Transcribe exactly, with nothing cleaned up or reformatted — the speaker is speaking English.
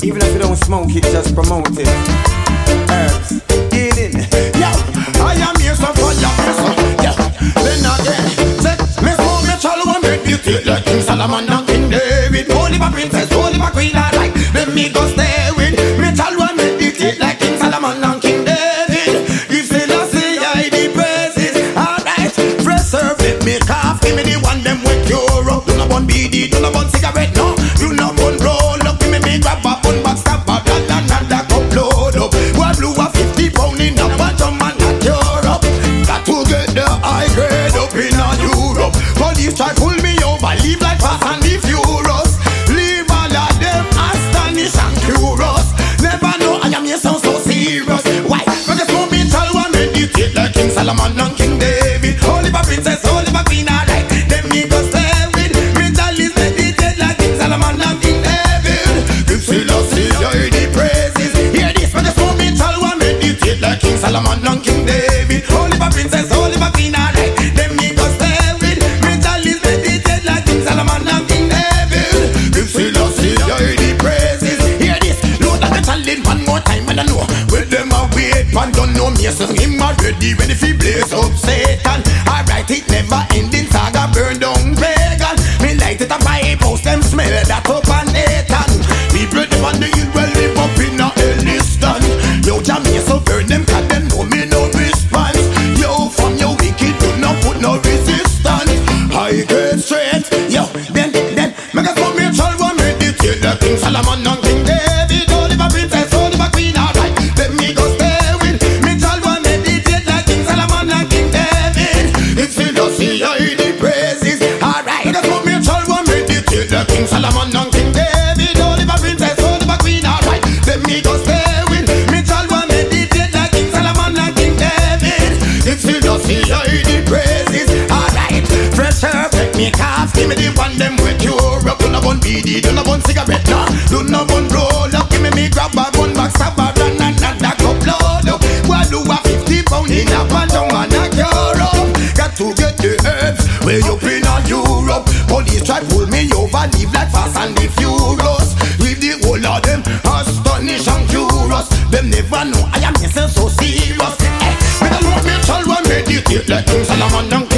Even if you don't smoke it, just promote it. Herbs, healing. Yo, I am here so for your person. Yo, then again, say, me smoke me chalo and meditate like King Solomon and King David. Holy my princess, holy my queen, I like. Let me go stay with me chalo and meditate like King Solomon and King David. If Selassie I the praises, alright. Fresh serve, let me cough. Give me the one them with cure up. Do not want B D, do not want cigarette, no. Do not want roll up. Give me me grab a bun back, stab a blah, blah, blah, blah, cup load up. One blue a fifty pound in a bottom and a Europe. Got to get the high grade up in a Europe. Police try pull me over, leave like fast and the furious. Leave all of them astonished and curious. Never know I am here sound so serious. Why? But just want me tell one meditate like King Solomon and King David. Holy my princess, holy my queen, alright. Then me go stay with me tell is meditate like King Solomon and King David. Give Selassie I the praises. Hear this, but just want me tell one meditate like King Solomon and King David. Holy my princess, holy my queen, alright. Then me go stay with me tell is meditate like King Solomon and King David. Give Selassie I the praises. Hear this, Lord, I'm telling one more time and I know with them a wait, man don't know me, so him already ready fi blaze up Satan. Alright, it never ending saga burn down pagan. Me light it up my post, them smell that up and Nathan. People them on the hill well live up in a Elliston. Yo, Jamaica so burn them cause them know me no response. Yo, from your wicked do not put no resistance. I get straight, yo, then, then, make us come here, tell one meditate the King Solomon and King David. Holy my princess, holy my queen, alright. Let me go stay with me, tell one meditate like King Solomon and King David. It's Selassie I the praises, alright. Make us come here, tell one meditate the King Solomon and King David. Holy my princess, holy my queen, alright. Let me go stay with me, tell one meditate like King Solomon and King David. It's Selassie I the praises, alright. Fresh herb, let me cough. Give me the one them with cure up. Do not want B D, do not want cigarette, no. Do not want roll up. Give me me grab a gun back, stab a run and and a cup load up. One do a fifty pound in a phantom and a Europe. Got to get the herbs way up in a Europe. Police try pull me over, leave like fast and the furious. Leave the whole of them astonished and curious. Them never know I am myself so serious. Eh, me don't want me tell one meditate like King Solomon and